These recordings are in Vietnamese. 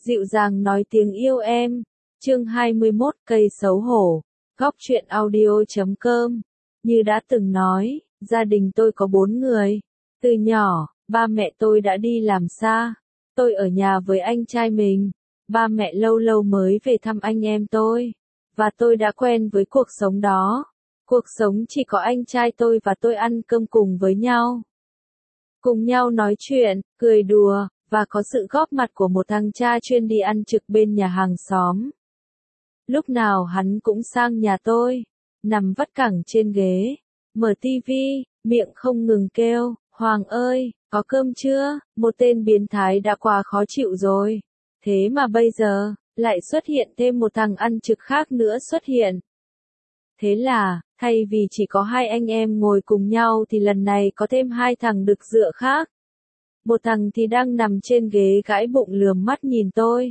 dịu dàng nói tiếng yêu em. Chương 21 cây xấu hổ. Góc truyện audio.com. Như đã từng nói, gia đình tôi có 4 người. Từ nhỏ, ba mẹ tôi đã đi làm xa. Tôi ở nhà với anh trai mình. Ba mẹ lâu lâu mới về thăm anh em tôi. Và tôi đã quen với cuộc sống đó. Cuộc sống chỉ có anh trai tôi và tôi ăn cơm cùng với nhau. Cùng nhau nói chuyện, cười đùa, và có sự góp mặt của một thằng cha chuyên đi ăn trực bên nhà hàng xóm. Lúc nào hắn cũng sang nhà tôi, nằm vắt cẳng trên ghế, mở tivi, miệng không ngừng kêu, Hoàng ơi, có cơm chưa? Một tên biến thái đã quá khó chịu rồi. Thế mà bây giờ, lại xuất hiện thêm một thằng ăn trực khác nữa xuất hiện. Thế là, thay vì chỉ có 2 anh em ngồi cùng nhau thì lần này có thêm 2 thằng đực dựa khác. Một thằng thì đang nằm trên ghế gãi bụng lườm mắt nhìn tôi.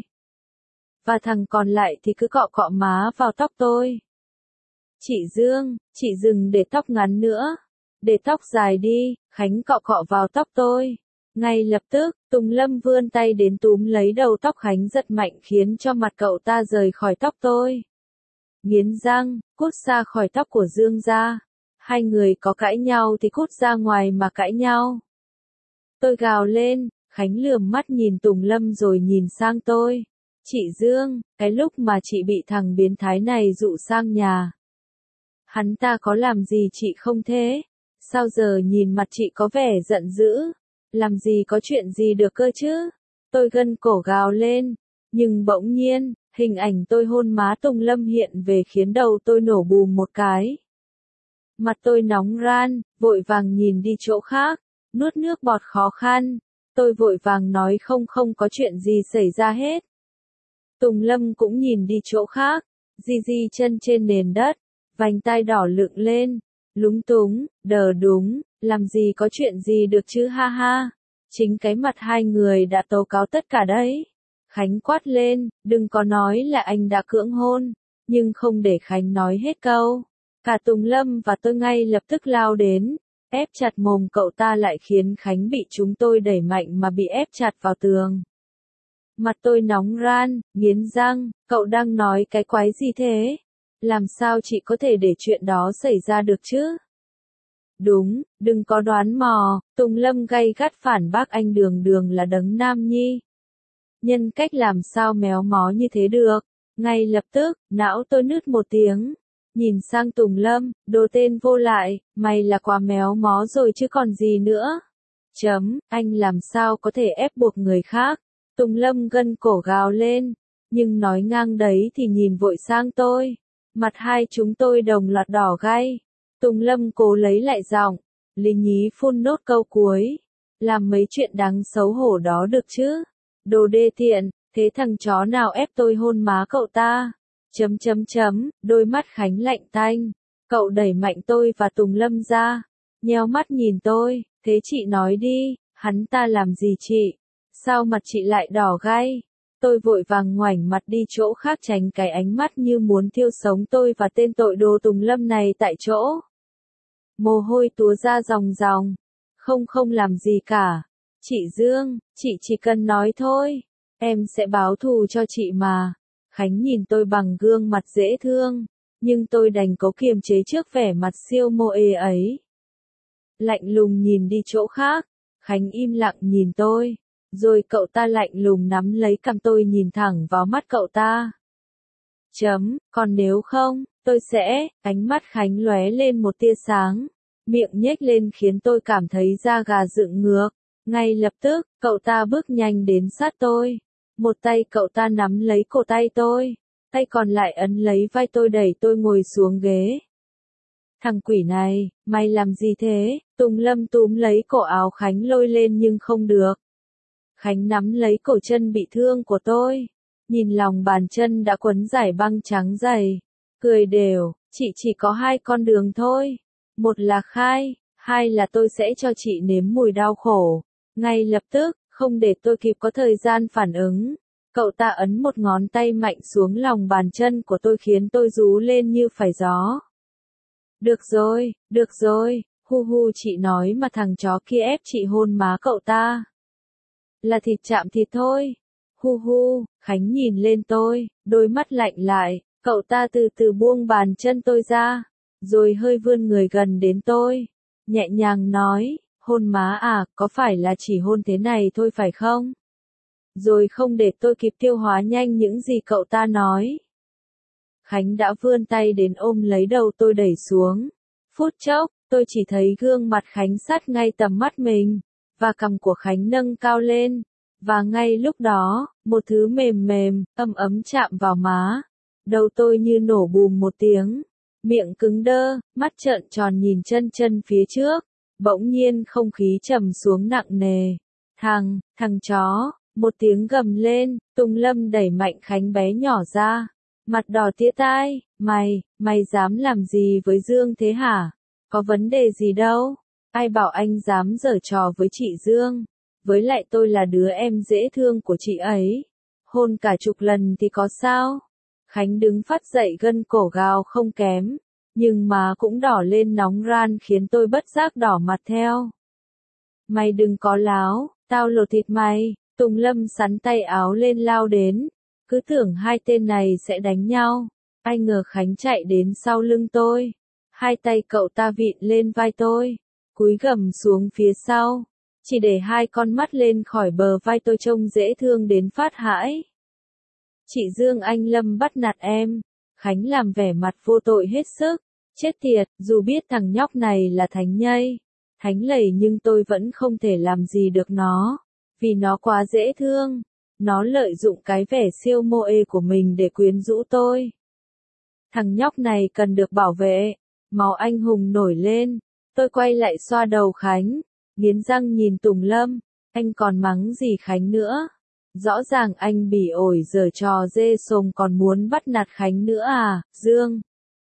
Và thằng còn lại thì cứ cọ cọ má vào tóc tôi. Chị Dương, chị đừng để tóc ngắn nữa. Để tóc dài đi, Khánh cọ cọ vào tóc tôi. Ngay lập tức, Tùng Lâm vươn tay đến túm lấy đầu tóc Khánh giật mạnh khiến cho mặt cậu ta rời khỏi tóc tôi. Nghiến răng, cút ra khỏi tóc của Dương ra. Hai người có cãi nhau thì cút ra ngoài mà cãi nhau. Tôi gào lên, Khánh lườm mắt nhìn Tùng Lâm rồi nhìn sang tôi. Chị Dương, cái lúc mà chị bị thằng biến thái này dụ sang nhà. Hắn ta có làm gì chị không thế? Sao giờ nhìn mặt chị có vẻ giận dữ? Làm gì có chuyện gì được cơ chứ? Tôi gân cổ gào lên. Nhưng bỗng nhiên, hình ảnh tôi hôn má Tùng Lâm hiện về khiến đầu tôi nổ bùm một cái. Mặt tôi nóng ran, vội vàng nhìn đi chỗ khác, nuốt nước bọt khó khăn. Tôi vội vàng nói không có chuyện gì xảy ra hết. Tùng Lâm cũng nhìn đi chỗ khác, di chân trên nền đất, vành tai đỏ lựng lên, lúng túng, đờ đúng, làm gì có chuyện gì được chứ ha ha. Chính cái mặt hai người đã tố cáo tất cả đấy. Khánh quát lên, đừng có nói là anh đã cưỡng hôn, nhưng không để Khánh nói hết câu. Cả Tùng Lâm và tôi ngay lập tức lao đến, ép chặt mồm cậu ta lại khiến Khánh bị chúng tôi đẩy mạnh mà bị ép chặt vào tường. Mặt tôi nóng ran, nghiến răng, cậu đang nói cái quái gì thế? Làm sao chị có thể để chuyện đó xảy ra được chứ? Đúng, đừng có đoán mò, Tùng Lâm gay gắt phản bác anh Đường là đấng nam nhi. Nhân cách làm sao méo mó như thế được? Ngay lập tức, não tôi nứt một tiếng. Nhìn sang Tùng Lâm, đồ tên vô lại, mày là quá méo mó rồi chứ còn gì nữa. Anh làm sao có thể ép buộc người khác? Tùng Lâm gân cổ gào lên, nhưng nói ngang đấy thì nhìn vội sang tôi. Mặt hai chúng tôi đồng loạt đỏ gay. Tùng Lâm cố lấy lại giọng, lý nhí phun nốt câu cuối. Làm mấy chuyện đáng xấu hổ đó được chứ? Đồ đê tiện, thế thằng chó nào ép tôi hôn má cậu ta? Đôi mắt Khánh lạnh tanh. Cậu đẩy mạnh tôi và Tùng Lâm ra. Nheo mắt nhìn tôi, thế chị nói đi, hắn ta làm gì chị? Sao mặt chị lại đỏ gay? Tôi vội vàng ngoảnh mặt đi chỗ khác tránh cái ánh mắt như muốn thiêu sống tôi và tên tội đồ Tùng Lâm này tại chỗ. Mồ hôi túa ra ròng ròng. Không làm gì cả. Chị Dương, chị chỉ cần nói thôi. Em sẽ báo thù cho chị mà. Khánh nhìn tôi bằng gương mặt dễ thương. Nhưng tôi đành cố kiềm chế trước vẻ mặt siêu mô ê ấy. Lạnh lùng nhìn đi chỗ khác. Khánh im lặng nhìn tôi. Rồi cậu ta lạnh lùng nắm lấy cằm tôi nhìn thẳng vào mắt cậu ta. Còn nếu không, tôi sẽ, ánh mắt Khánh lóe lên một tia sáng. Miệng nhếch lên khiến tôi cảm thấy da gà dựng ngược. Ngay lập tức, cậu ta bước nhanh đến sát tôi. Một tay cậu ta nắm lấy cổ tay tôi. Tay còn lại ấn lấy vai tôi đẩy tôi ngồi xuống ghế. Thằng quỷ này, mày làm gì thế? Tùng Lâm túm lấy cổ áo Khánh lôi lên nhưng không được. Khánh nắm lấy cổ chân bị thương của tôi. Nhìn lòng bàn chân đã quấn giải băng trắng dày. Cười đều, chị chỉ có 2 con đường thôi. Một là khai, 2 là tôi sẽ cho chị nếm mùi đau khổ. Ngay lập tức, không để tôi kịp có thời gian phản ứng. Cậu ta ấn một ngón tay mạnh xuống lòng bàn chân của tôi khiến tôi rú lên như phải gió. Được rồi, hu chị nói mà thằng chó kia ép chị hôn má cậu ta. Là thịt chạm thịt thôi. Hu hu, Khánh nhìn lên tôi, đôi mắt lạnh lại, cậu ta từ từ buông bàn chân tôi ra, rồi hơi vươn người gần đến tôi, nhẹ nhàng nói, hôn má à, có phải là chỉ hôn thế này thôi phải không? Rồi không để tôi kịp tiêu hóa nhanh những gì cậu ta nói. Khánh đã vươn tay đến ôm lấy đầu tôi đẩy xuống. Phút chốc, tôi chỉ thấy gương mặt Khánh sát ngay tầm mắt mình, và cằm của Khánh nâng cao lên. Và ngay lúc đó, một thứ mềm mềm, ấm ấm chạm vào má. Đầu tôi như nổ bùm một tiếng. Miệng cứng đơ, mắt trợn tròn nhìn chân phía trước. Bỗng nhiên không khí trầm xuống nặng nề. Thằng chó, một tiếng gầm lên, Tùng Lâm đẩy mạnh Khánh bé nhỏ ra. Mặt đỏ tía tai, mày dám làm gì với Dương thế hả? Có vấn đề gì đâu? Ai bảo anh dám giở trò với chị Dương? Với lại tôi là đứa em dễ thương của chị ấy. Hôn cả chục lần thì có sao? Khánh đứng phát dậy gân cổ gào không kém. Nhưng má cũng đỏ lên nóng ran khiến tôi bất giác đỏ mặt theo. Mày đừng có láo, tao lột thịt mày. Tùng Lâm sắn tay áo lên lao đến. Cứ tưởng hai tên này sẽ đánh nhau. Ai ngờ Khánh chạy đến sau lưng tôi. Hai tay cậu ta vịn lên vai tôi. Cúi gằm xuống phía sau. Chỉ để hai con mắt lên khỏi bờ vai tôi trông dễ thương đến phát hãi. Chị Dương anh Lâm bắt nạt em. Khánh làm vẻ mặt vô tội hết sức. Chết tiệt, dù biết thằng nhóc này là thánh nhây, thánh lầy nhưng tôi vẫn không thể làm gì được nó. Vì nó quá dễ thương. Nó lợi dụng cái vẻ siêu mô ê của mình để quyến rũ tôi. Thằng nhóc này cần được bảo vệ. Máu anh hùng nổi lên. Tôi quay lại xoa đầu Khánh. Nghiến răng nhìn Tùng Lâm. Anh còn mắng gì Khánh nữa? Rõ ràng anh bỉ ổi giở trò dê sồm còn muốn bắt nạt Khánh nữa à, Dương?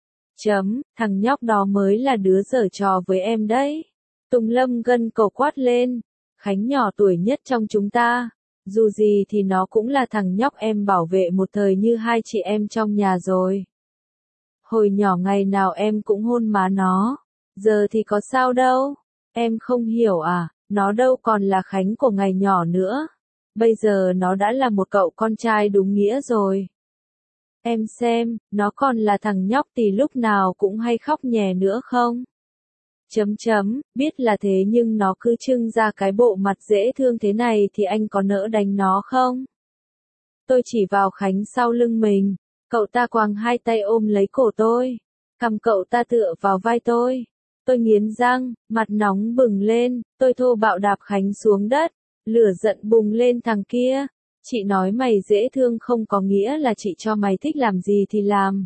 Thằng nhóc đó mới là đứa giở trò với em đấy. Tùng Lâm gân cổ quát lên. Khánh nhỏ tuổi nhất trong chúng ta. Dù gì thì nó cũng là thằng nhóc em bảo vệ một thời như hai chị em trong nhà rồi. Hồi nhỏ ngày nào em cũng hôn má nó. Giờ thì có sao đâu. Em không hiểu à, nó đâu còn là Khánh của ngày nhỏ nữa. Bây giờ nó đã là một cậu con trai đúng nghĩa rồi. Em xem, nó còn là thằng nhóc thì lúc nào cũng hay khóc nhè nữa không? Biết là thế nhưng nó cứ trưng ra cái bộ mặt dễ thương thế này thì anh có nỡ đánh nó không? Tôi chỉ vào Khánh sau lưng mình, cậu ta quàng hai tay ôm lấy cổ tôi, cằm cậu ta tựa vào vai tôi. Tôi nghiến răng, mặt nóng bừng lên, tôi thô bạo đạp Khánh xuống đất, lửa giận bùng lên thằng kia. Chị nói mày dễ thương không có nghĩa là chị cho mày thích làm gì thì làm.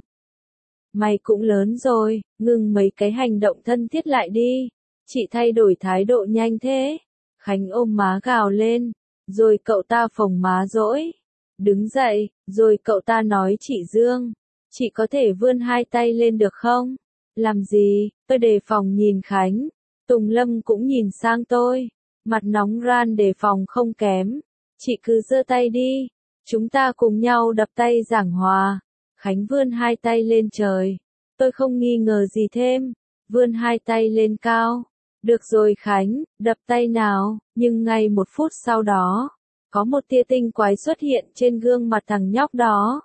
Mày cũng lớn rồi, ngừng mấy cái hành động thân thiết lại đi. Chị thay đổi thái độ nhanh thế. Khánh ôm má gào lên, rồi cậu ta phồng má dỗi. Đứng dậy, rồi cậu ta nói chị Dương, chị có thể vươn hai tay lên được không? Làm gì? Tôi đề phòng nhìn Khánh. Tùng Lâm cũng nhìn sang tôi, mặt nóng ran đề phòng không kém. Chị cứ giơ tay đi, chúng ta cùng nhau đập tay giảng hòa. Khánh vươn hai tay lên trời. Tôi không nghi ngờ gì thêm, vươn hai tay lên cao. Được rồi Khánh, đập tay nào, nhưng ngay một phút sau đó, có một tia tinh quái xuất hiện trên gương mặt thằng nhóc đó.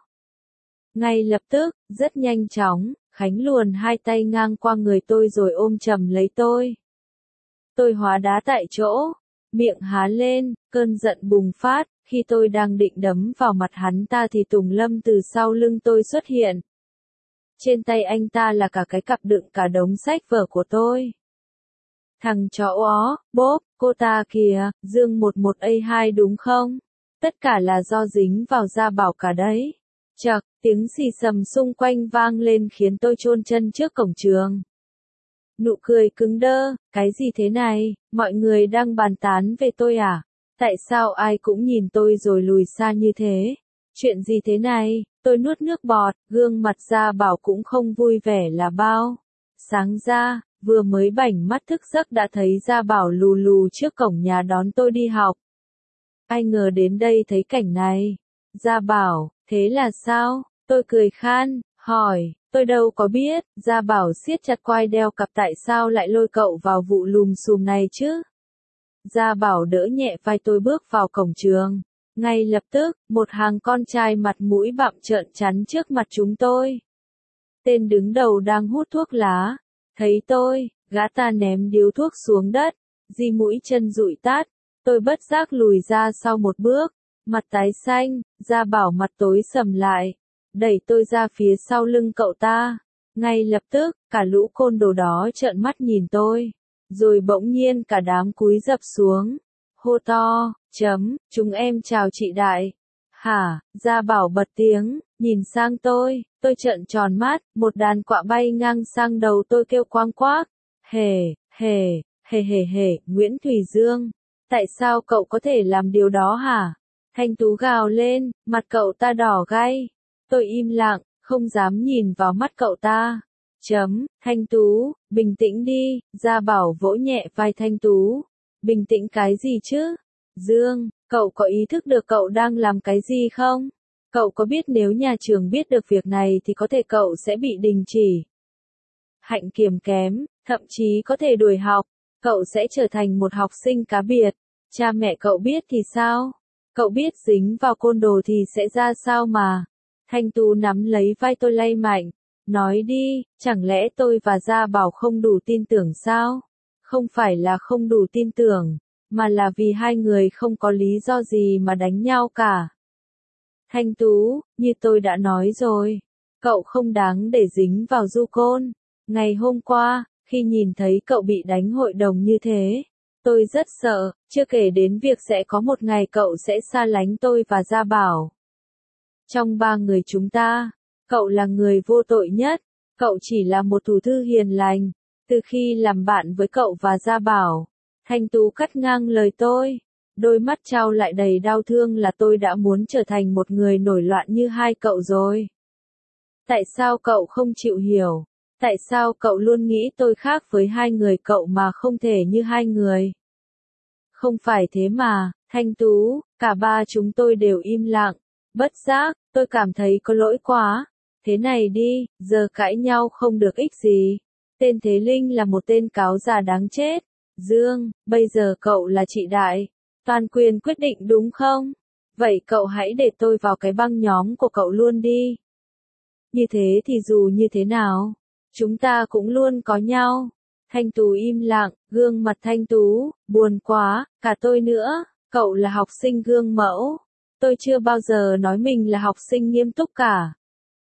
Ngay lập tức, rất nhanh chóng, Khánh luồn hai tay ngang qua người tôi rồi ôm chầm lấy tôi. Tôi hóa đá tại chỗ, miệng há lên, cơn giận bùng phát. Khi tôi đang định đấm vào mặt hắn ta thì Tùng Lâm từ sau lưng tôi xuất hiện. Trên tay anh ta là cả cái cặp đựng cả đống sách vở của tôi. Thằng chó ó, bốp, cô ta kìa, Dương 11A2 đúng không? Tất cả là do dính vào Gia Bảo cả đấy. Chậc, tiếng xì xầm xung quanh vang lên khiến tôi chôn chân trước cổng trường. Nụ cười cứng đơ, cái gì thế này, mọi người đang bàn tán về tôi à? Tại sao ai cũng nhìn tôi rồi lùi xa như thế? Chuyện gì thế này? Tôi nuốt nước bọt, gương mặt Gia Bảo cũng không vui vẻ là bao. Sáng ra, vừa mới bảnh mắt thức giấc đã thấy Gia Bảo lù lù trước cổng nhà đón tôi đi học. Ai ngờ đến đây thấy cảnh này. Gia Bảo, thế là sao? Tôi cười khan, hỏi, tôi đâu có biết. Gia Bảo siết chặt quai đeo cặp tại sao lại lôi cậu vào vụ lùm xùm này chứ? Gia Bảo đỡ nhẹ vai tôi bước vào cổng trường. Ngay lập tức, một hàng con trai mặt mũi bặm trợn chắn trước mặt chúng tôi. Tên đứng đầu đang hút thuốc lá. Thấy tôi, gã ta ném điếu thuốc xuống đất, di mũi chân dụi tát. Tôi bất giác lùi ra sau một bước, mặt tái xanh, Gia Bảo mặt tối sầm lại, đẩy tôi ra phía sau lưng cậu ta. Ngay lập tức, cả lũ côn đồ đó trợn mắt nhìn tôi, rồi bỗng nhiên cả đám cúi rập xuống, hô to, chúng em chào chị Đại. Hả, Gia Bảo bật tiếng, nhìn sang tôi trợn tròn mắt, một đàn quạ bay ngang sang đầu tôi kêu quang quác, hề, Nguyễn Thủy Dương, tại sao cậu có thể làm điều đó hả? Thanh Tú gào lên, mặt cậu ta đỏ gay. Tôi im lặng, không dám nhìn vào mắt cậu ta. Thanh Tú, bình tĩnh đi, Gia Bảo vỗ nhẹ vai Thanh Tú. Bình tĩnh cái gì chứ? Dương, cậu có ý thức được cậu đang làm cái gì không? Cậu có biết nếu nhà trường biết được việc này thì có thể cậu sẽ bị đình chỉ, hạnh kiểm kém, thậm chí có thể đuổi học. Cậu sẽ trở thành một học sinh cá biệt. Cha mẹ cậu biết thì sao? Cậu biết dính vào côn đồ thì sẽ ra sao mà? Thanh Tú nắm lấy vai tôi lay mạnh. Nói đi, chẳng lẽ tôi và Gia Bảo không đủ tin tưởng sao? Không phải là không đủ tin tưởng, mà là vì hai người không có lý do gì mà đánh nhau cả. Thanh Tú, như tôi đã nói rồi, cậu không đáng để dính vào du côn. Ngày hôm qua, khi nhìn thấy cậu bị đánh hội đồng như thế, tôi rất sợ, chưa kể đến việc sẽ có một ngày cậu sẽ xa lánh tôi và Gia Bảo. Trong ba người chúng ta, cậu là người vô tội nhất, cậu chỉ là một thủ thư hiền lành, từ khi làm bạn với cậu và Gia Bảo. Thanh Tú cắt ngang lời tôi, đôi mắt trao lại đầy đau thương là tôi đã muốn trở thành một người nổi loạn như hai cậu rồi. Tại sao cậu không chịu hiểu? Tại sao cậu luôn nghĩ tôi khác với hai người cậu mà không thể như hai người? Không phải thế mà, Thanh Tú, cả ba chúng tôi đều im lặng. Bất giác, tôi cảm thấy có lỗi quá. Thế này đi, giờ cãi nhau không được ích gì. Tên Thế Linh là một tên cáo già đáng chết. Dương, bây giờ cậu là chị Đại. Toàn quyền quyết định đúng không? Vậy cậu hãy để tôi vào cái băng nhóm của cậu luôn đi. Như thế thì dù như thế nào, chúng ta cũng luôn có nhau. Thanh Tú im lặng, gương mặt Thanh Tú, buồn quá, cả tôi nữa, cậu là học sinh gương mẫu. Tôi chưa bao giờ nói mình là học sinh nghiêm túc cả.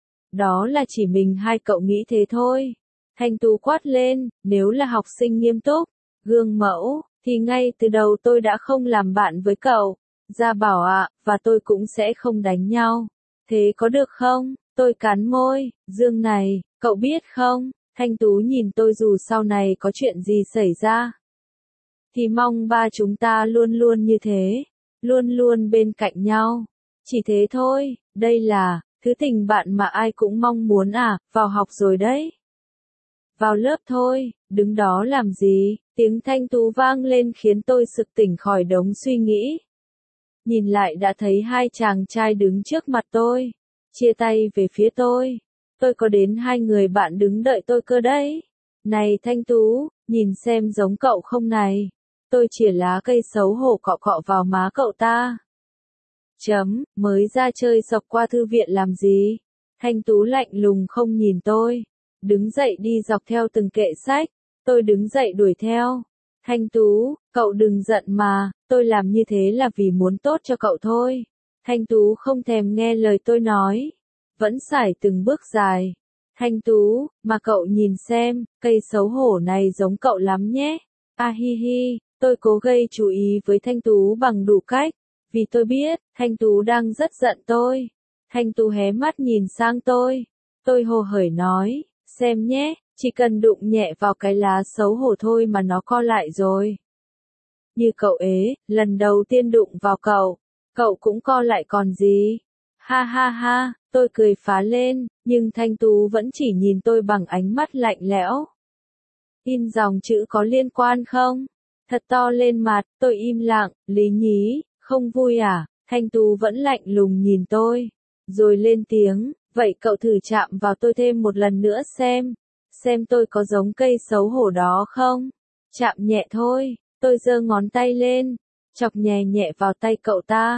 Đó là chỉ mình hai cậu nghĩ thế thôi. Thanh Tú quát lên, nếu là học sinh nghiêm túc, gương mẫu, thì ngay từ đầu tôi đã không làm bạn với cậu. Gia Bảo ạ, và tôi cũng sẽ không đánh nhau. Thế có được không? Tôi cắn môi, Dương này, cậu biết không? Thanh Tú nhìn tôi dù sau này có chuyện gì xảy ra, thì mong ba chúng ta luôn luôn như thế, luôn luôn bên cạnh nhau. Chỉ thế thôi, đây là thứ tình bạn mà ai cũng mong muốn à, vào học rồi đấy. Vào lớp thôi, đứng đó làm gì? Tiếng Thanh Tú vang lên khiến tôi sực tỉnh khỏi đống suy nghĩ. Nhìn lại đã thấy hai chàng trai đứng trước mặt tôi, chia tay về phía tôi. Tôi có đến hai người bạn đứng đợi tôi cơ đấy. Này Thanh Tú, nhìn xem giống cậu không này. Tôi chìa lá cây xấu hổ cọ cọ vào má cậu ta. Mới ra chơi xộc qua thư viện làm gì? Thanh Tú lạnh lùng không nhìn tôi. Đứng dậy đi dọc theo từng kệ sách. Tôi đứng dậy đuổi theo. Thanh Tú, cậu đừng giận mà, tôi làm như thế là vì muốn tốt cho cậu thôi. Thanh Tú không thèm nghe lời tôi nói, vẫn sải từng bước dài. Thanh Tú, mà cậu nhìn xem, cây xấu hổ này giống cậu lắm nhé. A hi hi, tôi cố gây chú ý với Thanh Tú bằng đủ cách, vì tôi biết, Thanh Tú đang rất giận tôi. Thanh Tú hé mắt nhìn sang tôi hồ hởi nói, xem nhé, chỉ cần đụng nhẹ vào cái lá xấu hổ thôi mà nó co lại rồi. Như cậu ế, lần đầu tiên đụng vào cậu cũng co lại còn gì. Ha ha ha, tôi cười phá lên, nhưng Thanh Tú vẫn chỉ nhìn tôi bằng ánh mắt lạnh lẽo. In dòng chữ có liên quan không? Thật to lên mặt, tôi im lặng, lý nhí, không vui à? Thanh Tú vẫn lạnh lùng nhìn tôi, rồi lên tiếng, vậy cậu thử chạm vào tôi thêm một lần nữa xem tôi có giống cây xấu hổ đó không? Chạm nhẹ thôi, tôi giơ ngón tay lên, chọc nhẹ nhẹ vào tay cậu ta.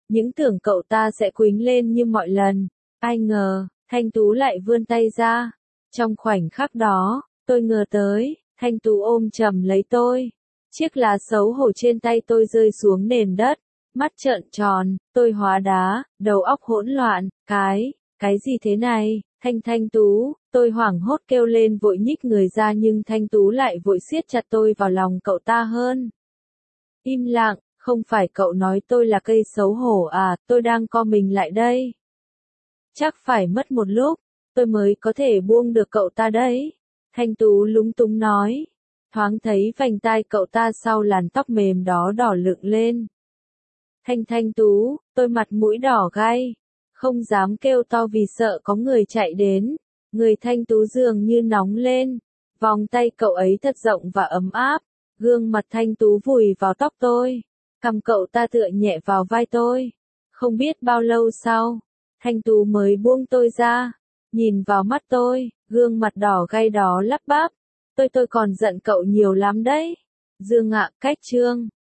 những tưởng cậu ta sẽ quýnh lên như mọi lần. Ai ngờ, Thanh Tú lại vươn tay ra. Trong khoảnh khắc đó, tôi ngờ tới, Thanh Tú ôm chầm lấy tôi. Chiếc lá xấu hổ trên tay tôi rơi xuống nền đất. Mắt trợn tròn, tôi hóa đá, đầu óc hỗn loạn, cái gì thế này, Thanh Tú, tôi hoảng hốt kêu lên vội nhích người ra nhưng Thanh Tú lại vội siết chặt tôi vào lòng cậu ta hơn. Im lặng, không phải cậu nói tôi là cây xấu hổ à, tôi đang co mình lại đây. Chắc phải mất một lúc, tôi mới có thể buông được cậu ta đấy. Thanh Tú lúng túng nói, thoáng thấy vành tai cậu ta sau làn tóc mềm đó đỏ lựng lên. Thanh Tú, tôi mặt mũi đỏ gai, không dám kêu to vì sợ có người chạy đến. Người Thanh Tú dường như nóng lên, vòng tay cậu ấy thật rộng và ấm áp, gương mặt Thanh Tú vùi vào tóc tôi, cằm cậu ta tựa nhẹ vào vai tôi. Không biết bao lâu sau, Thanh Tú mới buông tôi ra, nhìn vào mắt tôi, gương mặt đỏ gay đó lắp bắp, tôi còn giận cậu nhiều lắm đấy. Dương ạ, cách chương